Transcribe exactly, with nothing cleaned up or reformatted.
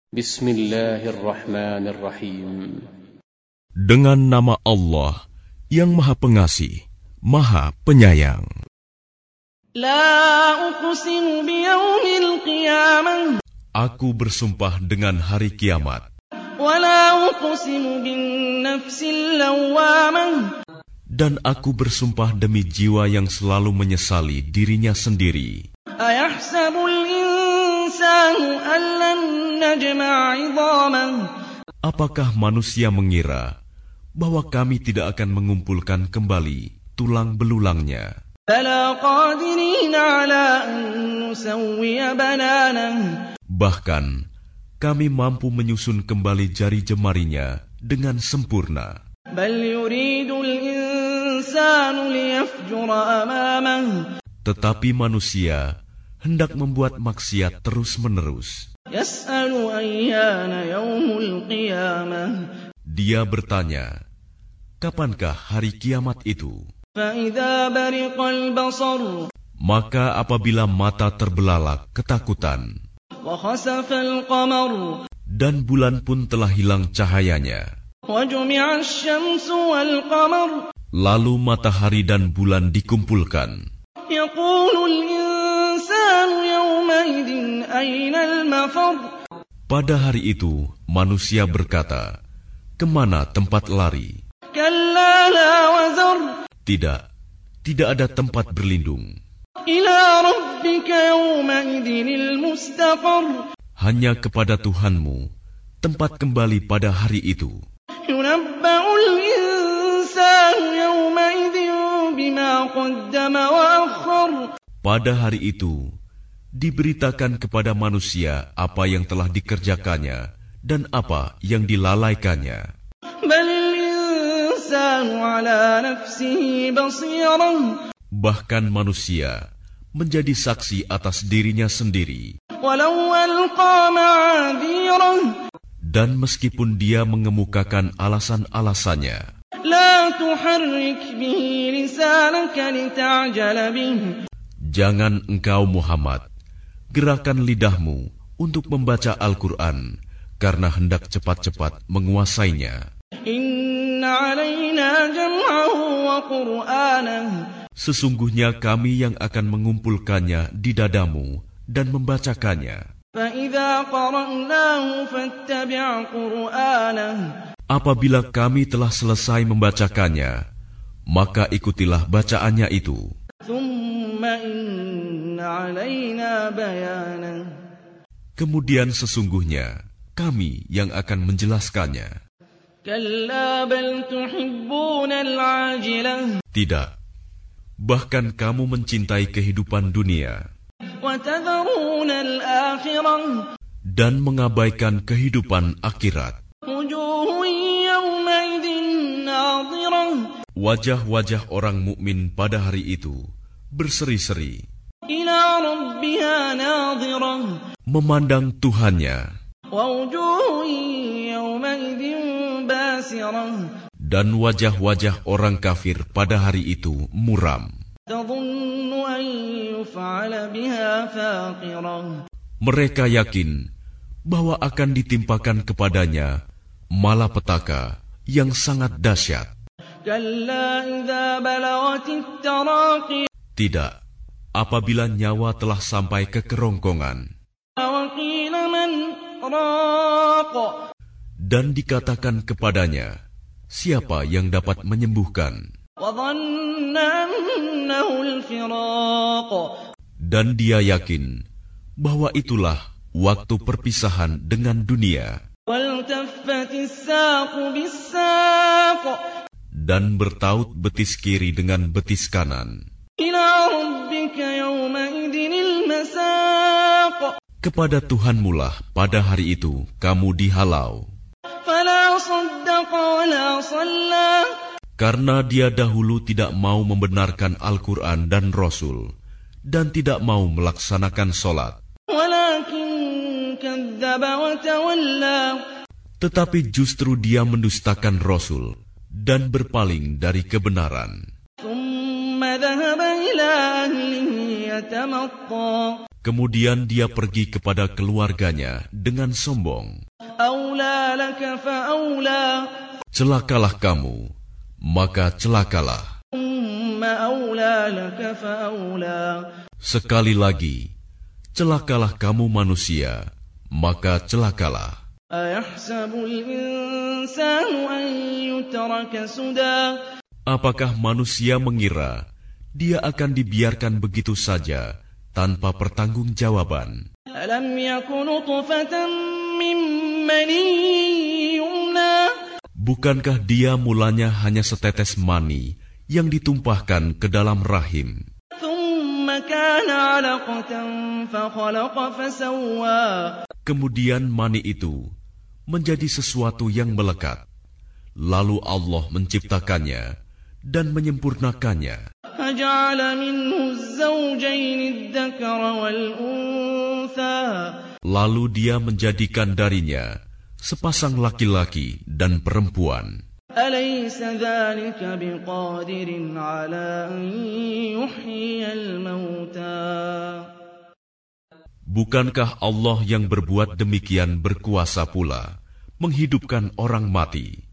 Bismillahirrahmanirrahim. Dengan nama Allah yang Maha Pengasih, Maha Penyayang. La uqsimu biyaumil qiyamah. Aku bersumpah dengan hari kiamat. Wa la uqsimu bin nafsil lawwamah. Dan aku bersumpah demi jiwa yang selalu menyesali dirinya sendiri. Ayahsabul insanu an lan najma'a 'idhamah. Apakah manusia mengira bahwa kami tidak akan mengumpulkan kembali tulang belulangnya? Bala qadirin 'ala an nusawwiya bananah. Bahkan kami mampu menyusun kembali jari jemarinya dengan sempurna. Bal yuridul insanu liyafjura amamah. Tetapi manusia hendak membuat maksiat terus-menerus. Yas'alu ayyana yaumul qiyamah. Dia bertanya, kapankah hari kiamat itu? Fa idza bariqal basar. Maka apabila mata terbelalak ketakutan, Wa khasafal qamar. dan bulan pun telah hilang cahayanya, Wa jumi'ash syamsu wal qamar. lalu matahari dan bulan dikumpulkan, Yaqulul insanu yawmaidin aynal mafar. pada hari itu manusia berkata, kemana tempat lari? Kalla la wazar. Tidak, tidak ada tempat berlindung. Ila rabbika yawmaidinil mustaqar. Hanya kepada Tuhanmu tempat kembali pada hari itu. Yunabba'ul insanu yawmaidin bima qaddama wa akhar. Pada hari itu diberitakan kepada manusia apa yang telah dikerjakannya dan apa yang dilalaikannya. Balil insanu ala nafsihi basirah. Bahkan manusia menjadi saksi atas dirinya sendiri. Walau alqa ma'adhirah. Dan meskipun dia mengemukakan alasan-alasannya, La tuharrik bihi lisanaka lita'jala bih. jangan engkau Muhammad gerakan lidahmu untuk membaca Al-Quran karena hendak cepat-cepat menguasainya. Inna alaina jam'ahu wa qur'anah. Sesungguhnya kami yang akan mengumpulkannya di dadamu dan membacakannya. Fa idza qara'nahu fattabi' qur'anah. Apabila kami telah selesai membacakannya, maka ikutilah bacaannya itu. Thumma inna alaina bayanah. Kemudian sesungguhnya kami yang akan menjelaskannya. Kalla bal tuhibbuna al-'ajilah. Tidak, bahkan kamu mencintai kehidupan dunia Wa tadharuna al-akhirah. dan mengabaikan kehidupan akhirat. Wujuhun yawmaidin nadhirah. Wajah-wajah orang mukmin pada hari itu berseri-seri, Ila rabbiha nadhirah. memandang Tuhannya, Wa wujuhun yawmaidin basirah. dan wajah-wajah orang kafir pada hari itu muram. Tadhunnu an yuf'ala biha faqirah. Mereka yakin bahwa akan ditimpakan kepadanya malapetaka yang sangat dahsyat. Kalla idza balagatit taraqi. Tidak, apabila nyawa telah sampai ke kerongkongan Wa qila man raq. dan dikatakan kepadanya, siapa yang dapat menyembuhkan? Wa dhanna annahu al-firaq. Dan dia yakin bahwa itulah waktu perpisahan dengan dunia. Waltaffatis saqu bis-saq. Dan bertaut betis kiri dengan betis kanan. Ila rabbika yawmaidinil masaq. Kepada Tuhanmu lah pada hari itu kamu dihalau. Fala saddaqa wa la shalla. Karena dia dahulu tidak mau membenarkan Al-Quran dan Rasul, dan tidak mau melaksanakan sholat. Walakin kadzdzaba wa tawalla. Tetapi justru dia mendustakan Rasul dan berpaling dari kebenaran. Thumma dhahaba ila ahlihi yatamatta. Kemudian dia pergi kepada keluarganya dengan sombong. أولى لك فأولى Celakalah kamu, maka celakalah. ثم أولى لك فأولى Sekali lagi, celakalah kamu manusia, maka celakalah. أيحسب الإنسان أن يترك سدى Apakah manusia mengira dia akan dibiarkan begitu saja tanpa pertanggungjawaban? ألم يك نطفة من مني يمنى Bukankah dia mulanya hanya setetes mani yang ditumpahkan ke dalam rahim? ثم كان علقة فخلق فسوى Kemudian mani itu menjadi sesuatu yang melekat. Lalu Allah menciptakannya dan menyempurnakannya. فجعل منه الزوجين الذكر والأنثى Lalu dia menjadikan darinya sepasang laki-laki dan perempuan. أليس ذلك بقادر على أن يحيي الموتى Bukankah Allah yang berbuat demikian berkuasa pula menghidupkan orang mati?